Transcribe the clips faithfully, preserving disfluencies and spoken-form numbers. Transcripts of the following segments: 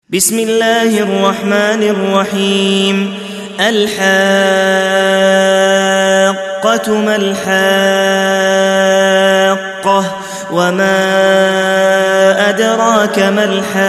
بسم الله الرحمن الرحيم. الحاقة ما الحاقة وما أدراك ما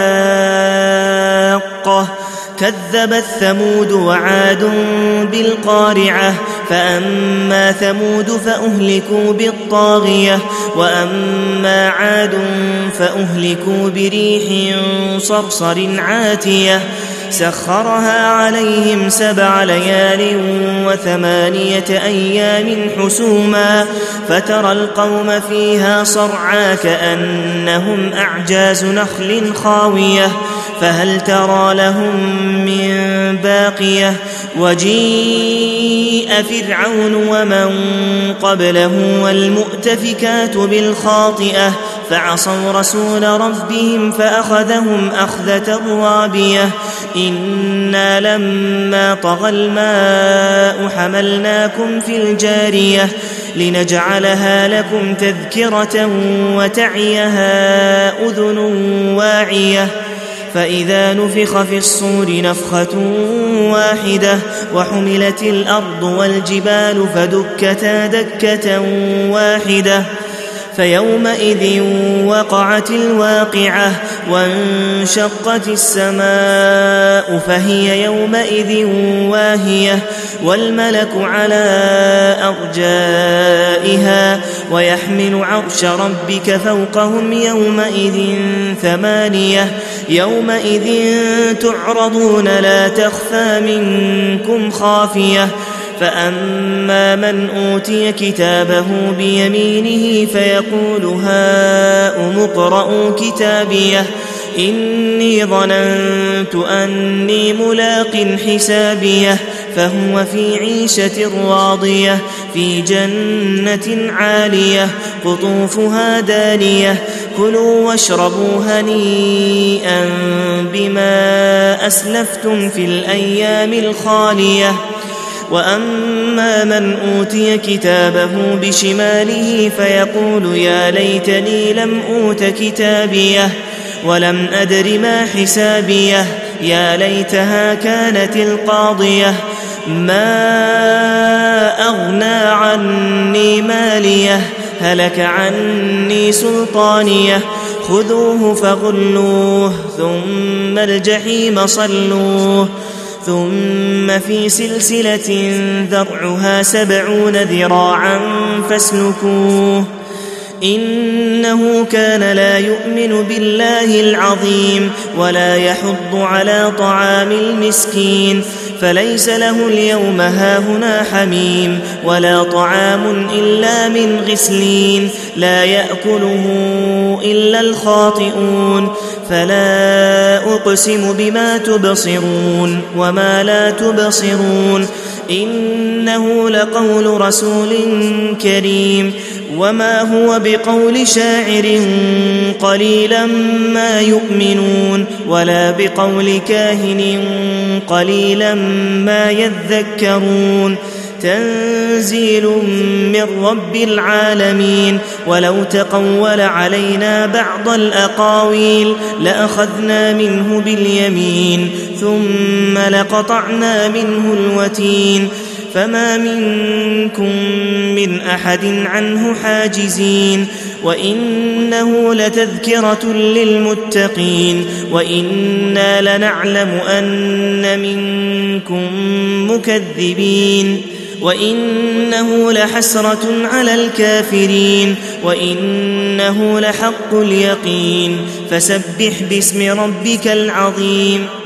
الحاقة كذبت ثمود وعاد بالقارعة فأما ثمود فأهلكوا بالطاغية وأما عاد فأهلكوا بريح صرصر عاتية سخرها عليهم سبع ليال وثمانية أيام حسوما فترى القوم فيها صرعى كأنهم أعجاز نخل خاوية فهل ترى لهم من باقية وجيء فرعون ومن قبله والمؤتفكات بالخاطئة فعصوا رسول ربهم فأخذهم أخذة رابية إنا لما طغى الماء حملناكم في الجارية لنجعلها لكم تذكرة وتعيها أذن واعية فإذا نفخ في الصور نفخة واحدة وحملت الأرض والجبال فدكتا دكة واحدة فيومئذ وقعت الواقعة وانشقت السماء فهي يومئذ واهية والملك على أرجائها ويحمل عرش ربك فوقهم يومئذ ثمانية يومئذ تعرضون لا تخفى منكم خافية فأما من أوتي كتابه بيمينه فيقول هاؤم اقرءوا كتابيه إني ظننت أني ملاق حسابيه فهو في عيشة راضية في جنة عالية قطوفها دانية كلوا واشربوا هنيئا بما أسلفتم في الأيام الخالية وأما من أوتي كتابه بشماله فيقول يا ليتني لم أوت كتابيه ولم أدر ما حسابيه يا ليتها كانت القاضية ما أغنى عني ماليه هلك عني سلطانيه خذوه فغلوه ثم الجحيم صلوه ثم في سلسلة ذرعها سبعون ذراعا فاسلكوه إنه كان لا يؤمن بالله العظيم ولا يحض على طعام المسكين فليس له اليوم هاهنا حميم ولا طعام إلا من غسلين لا يأكله إلا الخاطئون فلا أقسم بما تبصرون وما لا تبصرون إنه لقول رسول كريم وما هو بقول شاعر قليلا ما يؤمنون ولا بقول كاهن قليلا ما يذكرون تنزيل من رب العالمين ولو تقول علينا بعض الأقاويل لأخذنا منه باليمين ثم لقطعنا منه الوتين فما منكم من أحد عنه حاجزين وإنه لتذكرة للمتقين وإنا لنعلم أن منكم مكذبين وإنه لحسرة على الكافرين وإنه لحق اليقين فسبح باسم ربك العظيم.